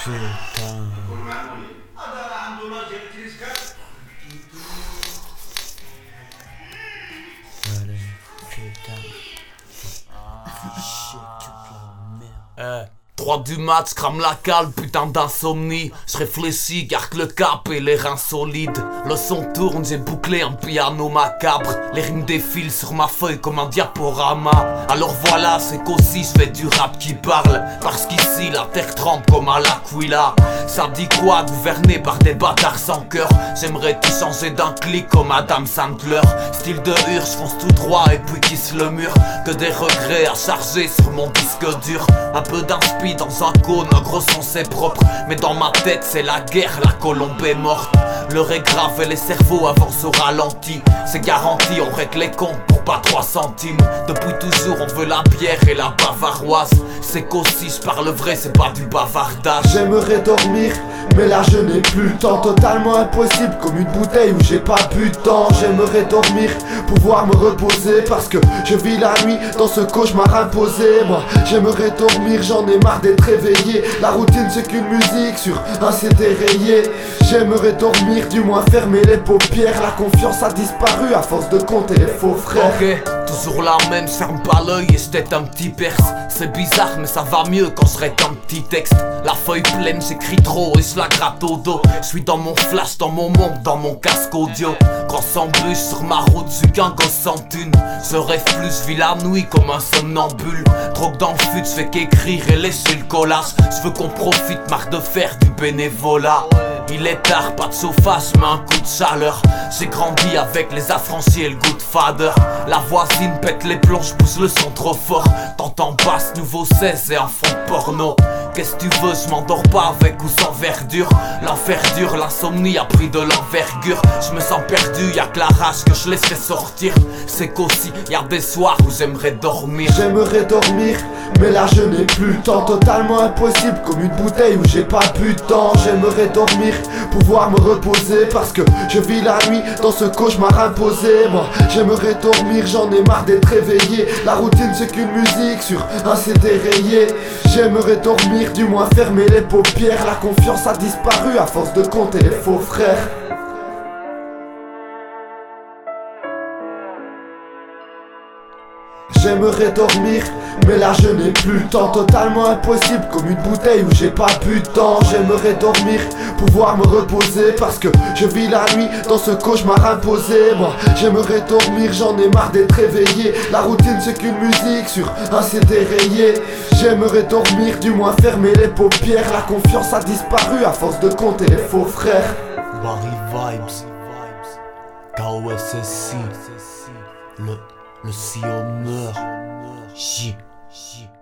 Putain. Allez, putain. Fiché toute la merde. 3 du mat, crame la cale, putain d'insomnie. Je réfléchis, garde le cap et les reins solides. Le son tourne, j'ai bouclé un piano macabre. Les rimes défilent sur ma feuille comme un diaporama. Alors voilà, c'est qu'aussi je fais du rap qui parle. Parce qu'ici la terre trempe comme à l'Aquila. Ça dit quoi, gouverné par des bâtards sans cœur. J'aimerais tout changer d'un clic comme Adam Sandler. Style de hur, j'fonce tout droit et puis kiss le mur. Que des regrets à charger sur mon disque dur. Un peu d'inspi dans un cône, un gros son c'est propre. Mais dans ma tête c'est la guerre, la colombe est morte. L'heure est grave et les cerveaux avancent au ralenti. C'est garanti, on règle les comptes pour pas 3 centimes. Depuis toujours on veut la bière et la bavaroise. C'est qu'aussi je parle vrai, c'est pas du bavardage. J'aimerais dormir, mais là je n'ai plus le temps. Totalement impossible comme une bouteille où j'ai pas bu de temps. J'aimerais dormir, pouvoir me reposer. Parce que je vis la nuit dans ce cauchemar imposé. Moi j'aimerais dormir, j'en ai marre d'être réveillé. La routine c'est qu'une musique sur un CD rayé. J'aimerais dormir, du moins fermer les paupières. La confiance a disparu à force de compter les faux frères. Ok, toujours la même, je ferme pas l'œil et je tête un petit perce. C'est bizarre mais ça va mieux quand je rate un petit texte. La feuille pleine, j'écris trop et je la gratte au dos. Je suis dans mon flash, dans mon monde, dans mon casque audio. Quand s'embûche sur ma route, je suis qu'un gosse sans thune. Je rêve plus, je vis la nuit comme un somnambule. Drogue dans le fut, je fais qu'écrire et laisser le collage. Je veux qu'on profite, marque de faire du bénévolat. Il est tard, pas de chauffage, mais un coup de chaleur. J'ai grandi avec les affranchis et le goût de fadeur. La voisine pète les plombs, je pousse le son trop fort. T'entends basse, nouveau 16 et un fond de porno. Qu'est-ce que tu veux, je m'endors pas avec ou sans verdure. L'enfer dure, l'insomnie a pris de l'envergure. Je me sens perdu, y'a que la rage que je laisserai sortir. C'est qu'aussi, y'a des soirs où j'aimerais dormir. J'aimerais dormir, mais là je n'ai plus le temps. Totalement impossible comme une bouteille où j'ai pas bu de temps. J'aimerais dormir, pouvoir me reposer. Parce que je vis la nuit dans ce cauchemar imposé. Moi j'aimerais dormir, j'en ai marre d'être réveillé. La routine c'est qu'une musique sur un CD rayé. J'aimerais dormir, du moins fermer les paupières. La confiance a disparu à force de compter les faux frères. J'aimerais dormir, mais là je n'ai plus le temps. Totalement impossible comme une bouteille où j'ai pas bu de temps. J'aimerais dormir, pouvoir me reposer. Parce que je vis la nuit dans ce cauchemar imposé. Moi j'aimerais dormir, j'en ai marre d'être réveillé. La routine c'est qu'une musique sur un CD rayé. J'aimerais dormir, du moins fermer les paupières. La confiance a disparu à force de compter les faux frères. Barry Vibes. KOSSI. Le sillonneur. J.